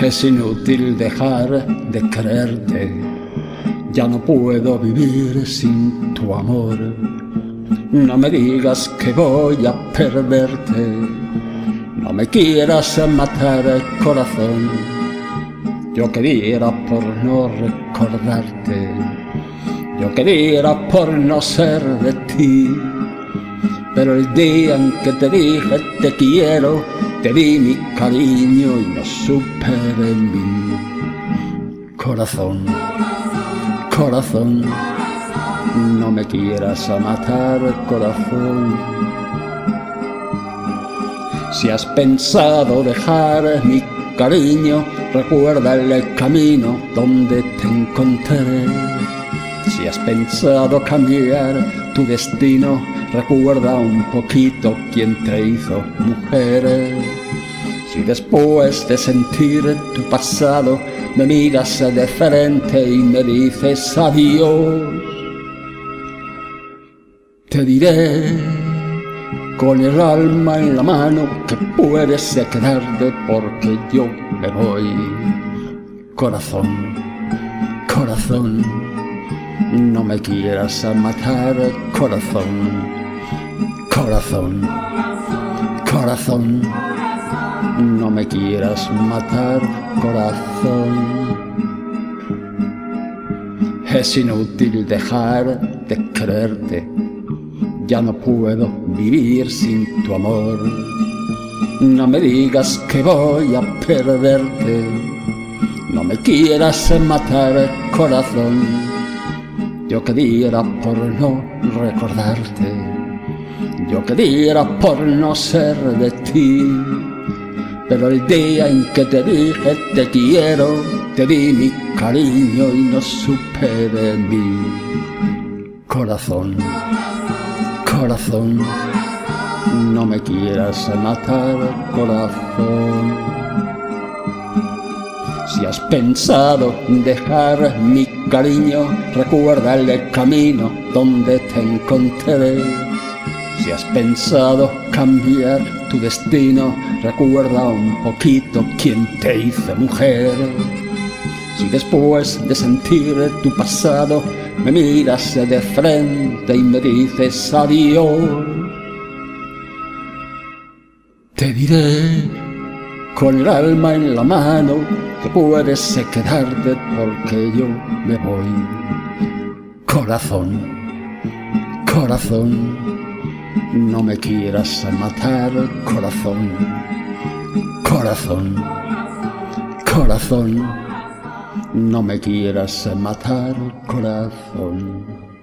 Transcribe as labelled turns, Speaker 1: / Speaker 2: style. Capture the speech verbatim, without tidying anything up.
Speaker 1: Es inútil dejar de quererte, ya no puedo vivir sin tu amor. No me digas que voy a perderte, no me quieras matar, corazón. Yo que diera por no recordarte, yo que diera por no ser de ti. Pero el día en que te dije te quiero, te di mi cariño y no supe de mí. Corazón, corazón, no me quieras a matar, corazón. Si has pensado dejar mi cariño, recuerda el camino donde te encontré. Si has pensado cambiar tu destino, recuerda un poquito quién te hizo mujer. Si después de sentir tu pasado me miras de frente y me dices adiós, te diré con el alma en la mano que puedes quedarte porque yo me voy. Corazón, corazón, no me quieras a matar, corazón. Corazón, corazón, no me quieras matar, corazón. Es inútil dejar de quererte, ya no puedo vivir sin tu amor. No me digas que voy a perderte, no me quieras matar, corazón. Yo que diera por no recordarte, yo que diera por no ser de ti. Pero el día en que te dije te quiero, te di mi cariño y no supe de mí. Corazón, corazón, no me quieras matar, corazón. Si has pensado dejar mi cariño, recuerda el camino donde te encontré. Si has pensado cambiar tu destino, recuerda un poquito quién te hizo mujer. Si después de sentir tu pasado me miras de frente y me dices adiós, te diré con el alma en la mano que puedes quedarte porque yo me voy. Corazón, corazón, no me quieras matar, corazón. Corazón, corazón, no me quieras matar, corazón.